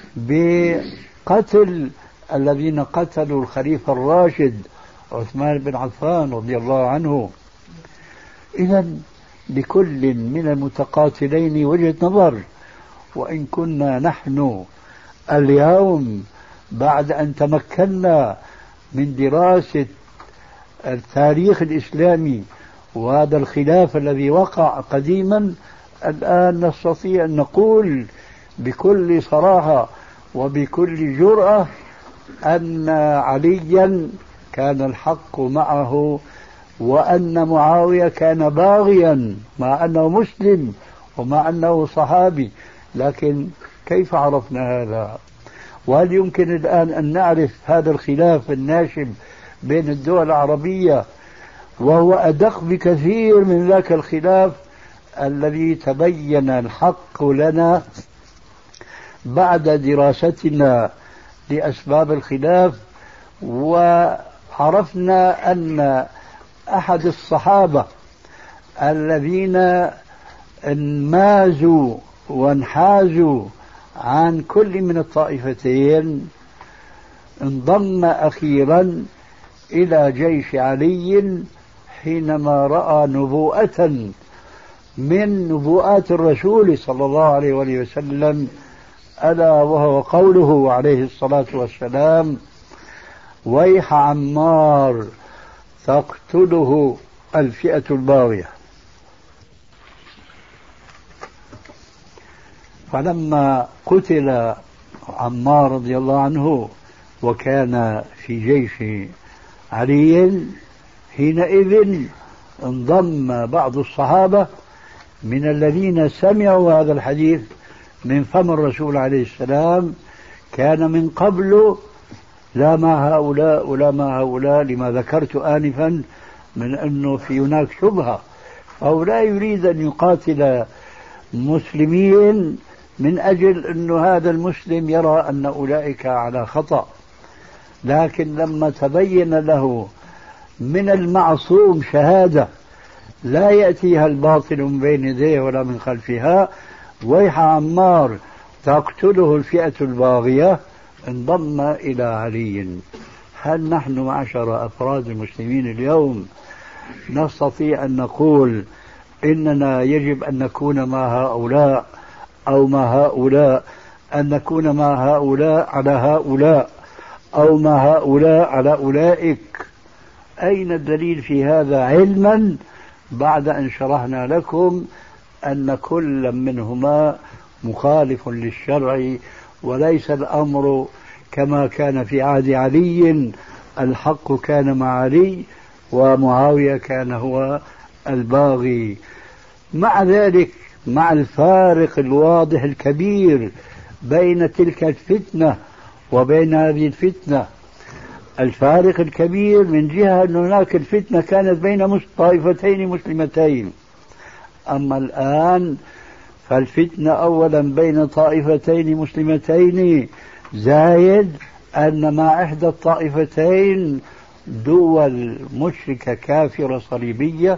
بقتل الذين قتلوا الخليفة الراشد عثمان بن عفان رضي الله عنه. إذن لكل من المتقاتلين وجهة نظر. وإن كنا نحن اليوم بعد أن تمكنا من دراسة التاريخ الإسلامي وهذا الخلاف الذي وقع قديما، الآن نستطيع أن نقول بكل صراحة وبكل جرأة أن عليا كان الحق معه وأن معاوية كان باغيا مع أنه مسلم ومع أنه صحابي، لكن كيف عرفنا هذا؟ وهل يمكن الآن أن نعرف هذا الخلاف الناشب بين الدول العربية وهو أدق بكثير من ذاك الخلاف الذي تبين الحق لنا بعد دراستنا لأسباب الخلاف، وعرفنا أن أحد الصحابة الذين انمازوا وانحازوا عن كل من الطائفتين انضم أخيرا إلى جيش علي حينما رأى نبوءة من نبوءات الرسول صلى الله عليه وسلم، ألا وهو قوله عليه الصلاة والسلام: ويح عمار تقتله الفئة الباغية. فلما قتل عمار رضي الله عنه وكان في جيش علي، حينئذ انضم بعض الصحابة من الذين سمعوا هذا الحديث من فم الرسول عليه السلام، كان من قبل لا مع هؤلاء ولا مع هؤلاء، لما ذكرت آنفا من أنه في هناك شبهة، أو لا يريد أن يقاتل مسلمين من أجل أن هذا المسلم يرى أن أولئك على خطأ، لكن لما تبين له من المعصوم شهادة لا يأتيها الباطل من بين يديه ولا من خلفها: ويح عمار تقتله الفئة الباغية، انضم إلى علي. هل نحن معشر أفراد المسلمين اليوم نستطيع أن نقول إننا يجب أن نكون مع هؤلاء أو مع هؤلاء، أن نكون مع هؤلاء على هؤلاء أو مع هؤلاء على أولئك؟ أين الدليل في هذا، علما بعد أن شرحنا لكم أن كل منهما مخالف للشرع، وليس الأمر كما كان في عهد علي، الحق كان مع علي ومعاوية كان هو الباغي. مع ذلك، مع الفارق الواضح الكبير بين تلك الفتنة وبين هذه الفتنة، الفارق الكبير من جهة أن هناك الفتنة كانت بين طائفتين مسلمتين، أما الآن فالفتنة أولا بين طائفتين مسلمتين، زايد أن مع إحدى الطائفتين دول مشركة كافرة صليبية،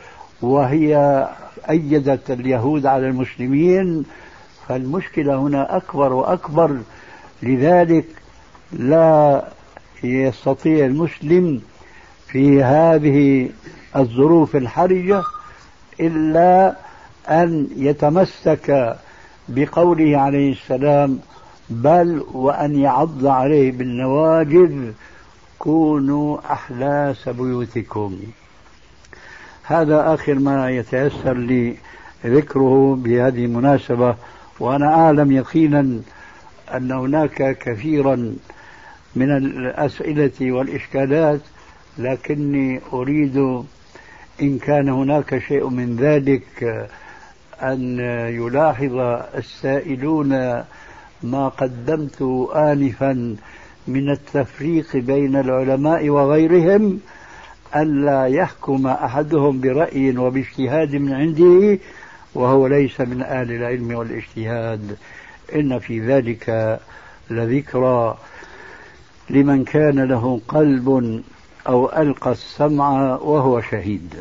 وهي أيدت اليهود على المسلمين، فالمشكلة هنا أكبر وأكبر. لذلك لا يستطيع المسلم في هذه الظروف الحرجة إلا أن يتمسك بقوله عليه السلام: بل وأن يعض عليه بالنواجذ كونوا أحلاس بيوتكم. هذا آخر ما يتيسر لي ذكره بهذه المناسبة، وأنا أعلم يقينا أن هناك كثيرا من الأسئلة والإشكالات، لكني أريد إن كان هناك شيء من ذلك أن يلاحظ السائلون ما قدمت آنفا من التفريق بين العلماء وغيرهم، ألا يحكم أحدهم برأي وباجتهاد من عنده وهو ليس من أهل العلم والاجتهاد. إن في ذلك لذكرى لمن كان له قلب أو ألقى السمع وهو شهيد.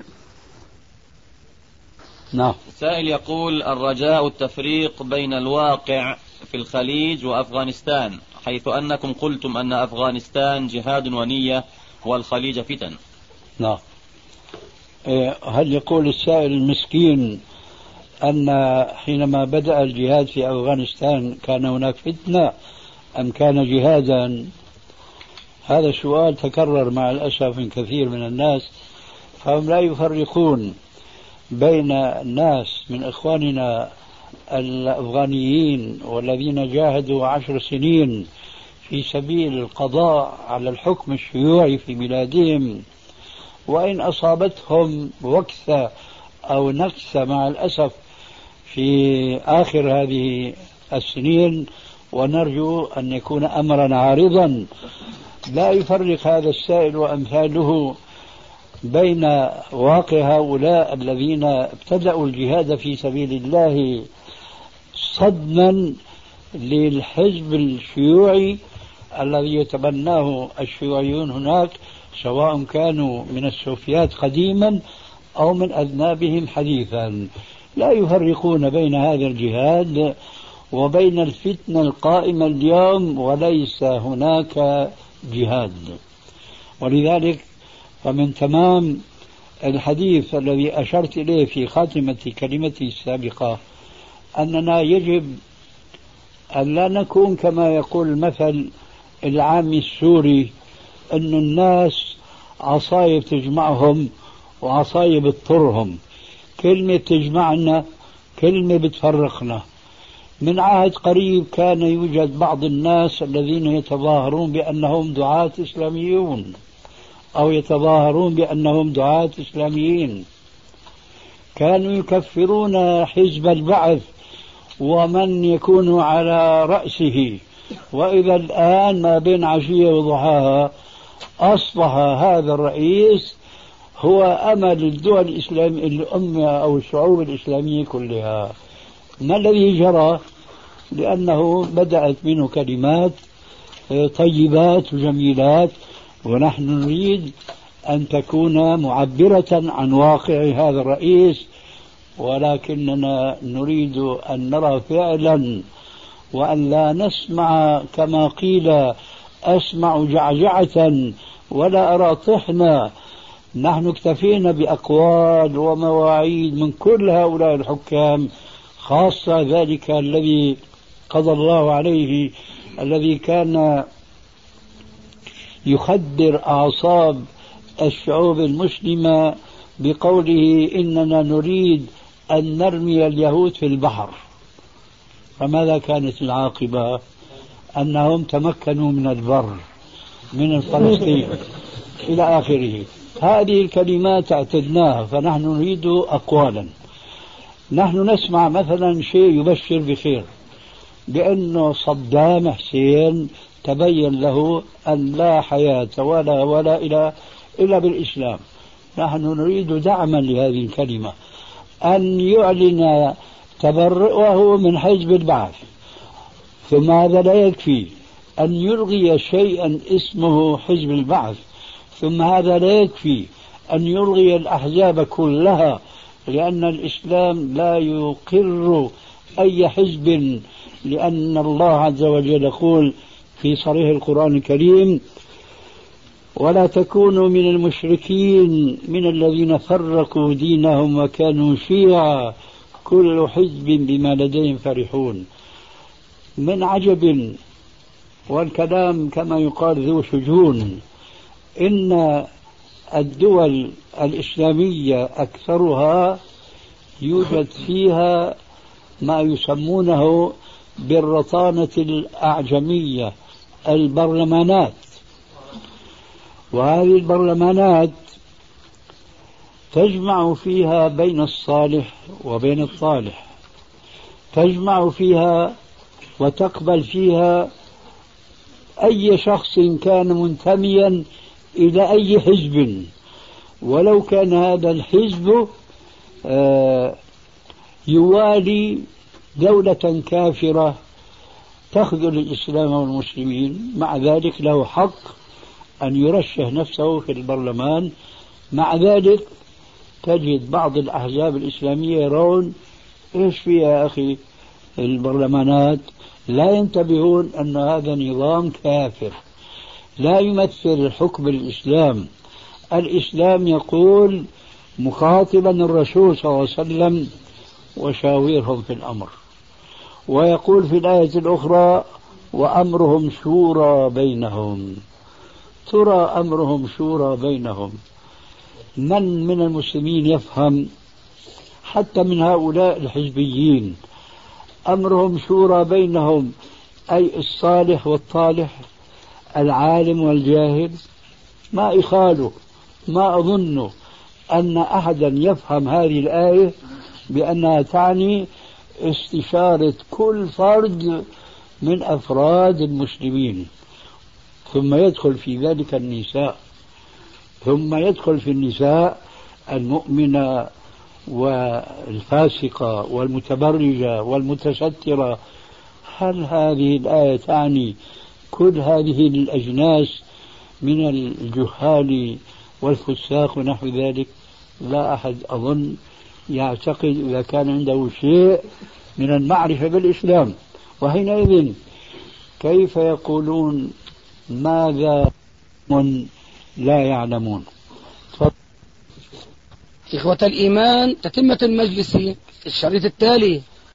نعم. السائل يقول: الرجاء التفريق بين الواقع في الخليج وأفغانستان، حيث أنكم قلتم أن أفغانستان جهاد ونية والخليج فتن. نعم. هل يقول السائل المسكين أن حينما بدأ الجهاد في أفغانستان كان هناك فتنة أم كان جهادا؟ هذا السؤال تكرر مع الأسف من كثير من الناس، فهم لا يفرقون بين الناس من إخواننا الأفغانيين والذين جاهدوا 10 سنين في سبيل القضاء على الحكم الشيوعي في بلادهم، وإن أصابتهم وكسة أو نكسة مع الأسف في آخر هذه السنين، ونرجو أن يكون أمرا عارضا لا يفرق هذا السائل وأمثاله بين واقع هؤلاء الذين ابتدأوا الجهاد في سبيل الله صدما للحزب الشيوعي الذي يتبناه الشيوعيون هناك، سواء كانوا من السوفيات قديما أو من أذنابهم حديثا. لا يفرقون بين هذا الجهاد وبين الفتنة القائمة اليوم، وليس هناك جهاد. ولذلك فمن تمام الحديث الذي أشرت إليه في خاتمة كلمتي السابقة أننا يجب أن لا نكون كما يقول المثل العامي السوري، أن الناس عصايب تجمعهم وعصايب بتطرهم، كلمة تجمعنا كلمة بتفرقنا. من عهد قريب كان يوجد بعض الناس الذين يتظاهرون بأنهم دعاة إسلاميون أو يتظاهرون بأنهم دعاة إسلاميين، كانوا يكفرون حزب البعث ومن يكون على رأسه، وإذا الآن ما بين عشية وضحاها أصبح هذا الرئيس هو أمل الدول الإسلامية الأمة أو الشعوب الإسلامية كلها. ما الذي جرى؟ لأنه بدأت منه كلمات طيبات وجميلات، ونحن نريد أن تكون معبرة عن واقع هذا الرئيس، ولكننا نريد أن نرى فعلا وأن لا نسمع كما قيل أسمع جعجعة ولا أرى طحنا. نحن اكتفينا بأقوال ومواعيد من كل هؤلاء الحكام، خاصة ذلك الذي قضى الله عليه، الذي كان يخدر أعصاب الشعوب المسلمة بقوله إننا نريد أن نرمي اليهود في البحر. فماذا كانت العاقبة؟ أنهم تمكنوا من البر من فلسطين إلى آخره. هذه الكلمات اعتدناها، فنحن نريد أقوالا. نحن نسمع مثلا شيء يبشر بخير، بأنه صدام حسين تبين له أن لا حياة ولا إلا بالإسلام. نحن نريد دعما لهذه الكلمة، أن يعلن تبرؤه من حزب البعث. ثم هذا لا يكفي، أن يلغي شيئا اسمه حزب البعث. ثم هذا لا يكفي، أن يلغي الأحزاب كلها، لأن الإسلام لا يقر أي حزب، لأن الله عز وجل يقول في صريح القرآن الكريم: ولا تكونوا من المشركين من الذين فرقوا دينهم وكانوا شيعا كل حزب بما لديهم فرحون. من عجب، والكلام كما يقال ذو شجون، إن الدول الإسلامية أكثرها يوجد فيها ما يسمونه بالرطانة الأعجمية، البرلمانات. وهذه البرلمانات تجمع فيها بين الصالح وبين الطالح، تجمع فيها وتقبل فيها أي شخص كان منتميا إلى أي حزب، ولو كان هذا الحزب يوالي دولة كافرة تخذل الإسلام والمسلمين. مع ذلك له حق أن يرشح نفسه في البرلمان. مع ذلك تجد بعض الأحزاب الإسلامية يرون إيش فيها يا أخي البرلمانات، لا ينتبهون أن هذا نظام كافر لا يمثل حكم الإسلام. الإسلام يقول مخاطبا الرسول صلى الله عليه وسلم: وشاورهم في الأمر. ويقول في الآية الأخرى: وأمرهم شورى بينهم. ترى أمرهم شورى بينهم، من المسلمين يفهم حتى من هؤلاء الحزبيين أمرهم شورى بينهم، أي الصالح والطالح، العالم والجاهل، ما يخالوا ما أظن أن أحدا يفهم هذه الآية بأنها تعني استشارة كل فرد من أفراد المسلمين، ثم يدخل في ذلك النساء، ثم يدخل في النساء المؤمنة والفاسقة والمتبرجة والمتسترة. هل هذه الآية تعني كل هذه الأجناس من الجهال والفساق ونحو ذلك؟ لا أحد أظن يعتقد إذا كان عنده شيء من المعرفة بالإسلام. وحينئذ كيف يقولون ماذا لا يعلمون؟ إخوة الإيمان، تتمة المجلس الشريط التالي.